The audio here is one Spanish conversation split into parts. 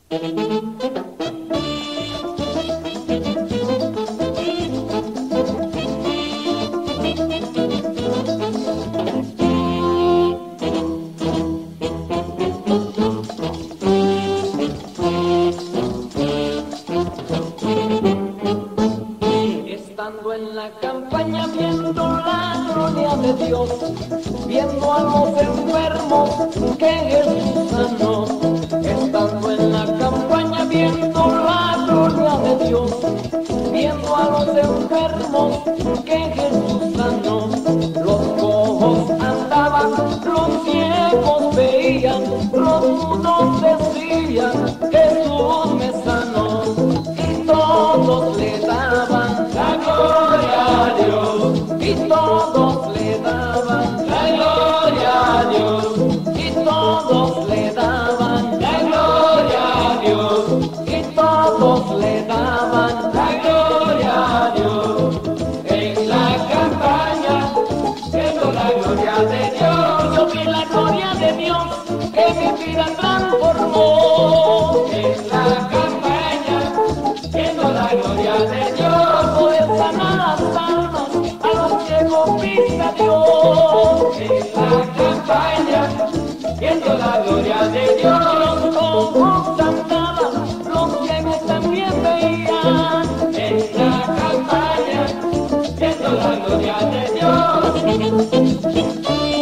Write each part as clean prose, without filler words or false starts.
Estando en la campaña viendo la gloria de Dios, viendo a los enfermos que Jesús sanó. Estando en la campaña viendo la gloria de Dios, viendo a los enfermos que Jesús sanó. Los cojos andaban, los ciegos veían, los mudos decían, Jesús me sanó. Y todos le daban la gloria a Dios, y todos le daban la gloria a Dios, y todos le daban la gloria a Dios, y todos le daban la gloria a Dios. En la campaña, viendo la gloria de Dios, yo vi la gloria de Dios que mi vida transformó. En la campaña, viendo la gloria de Dios, poder sanar las almas, a los ciegos vista Dios. En la campaña, viendo la gloria de Dios, los cojos andaban, los ciegos también veían. En la campaña, viendo la gloria de Dios.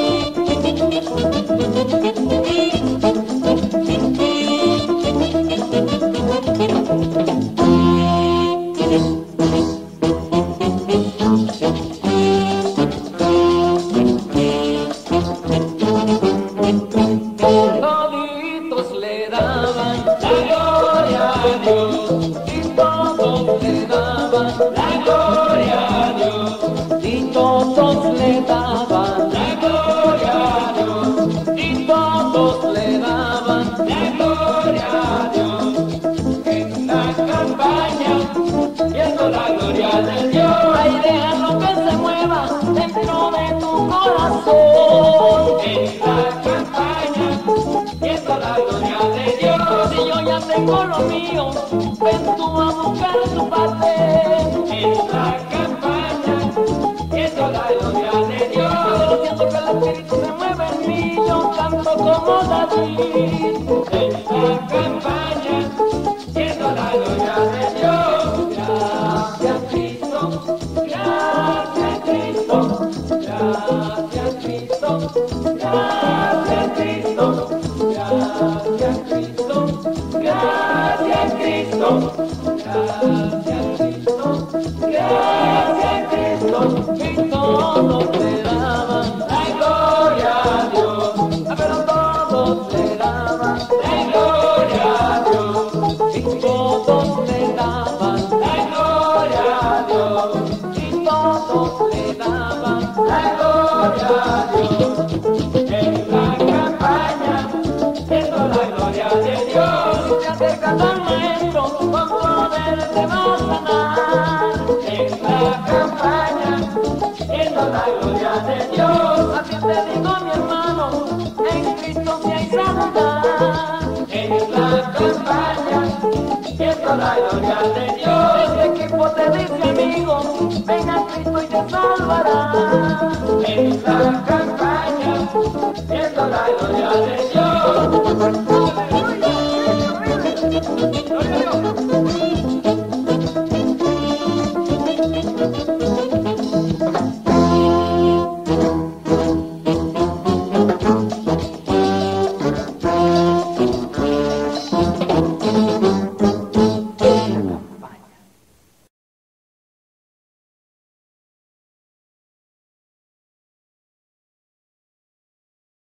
Toditos le daban la gloria a Dios, y todos le daban la gloria a Dios, y todos le daban la gloria a Dios, y todos le daban la gloria a Dios. En la campaña, viendo la gloria de Dios, ay, déjalo que se mueva dentro de tu corazón. En la campaña, viendo la gloria de Dios, y yo ya tengo lo mío, ven tú a buscar tu parte. En la campaña, viendo la gloria de Dios, yo siento que el Espíritu se mueve en mí, yo canto como David. En la campaña, viendo la gloria de Dios, gracias Cristo, gracias Cristo, gracias Cristo, gracias Cristo, gracias Cristo, gracias Cristo, gracias Cristo, gracias Cristo. Y todos le daban la gloria a Dios, pero todos le daban la gloria a Dios, y todos le daban la gloria a Dios, y todos le daban la gloria a Dios. En la campaña, viendo la gloria de Dios, te acercas al maestro, con poder te va a sanar. En la campaña, viendo la gloria de Dios, así te digo mi hermano, en Cristo sí hay sanidad. En la campaña, viendo la gloria de Dios, el equipo te dice amigo, ven a Cristo y te salvará. En la campaña, viendo la gloria de Dios. ¡Aleluya! ¡Gloria a Dios!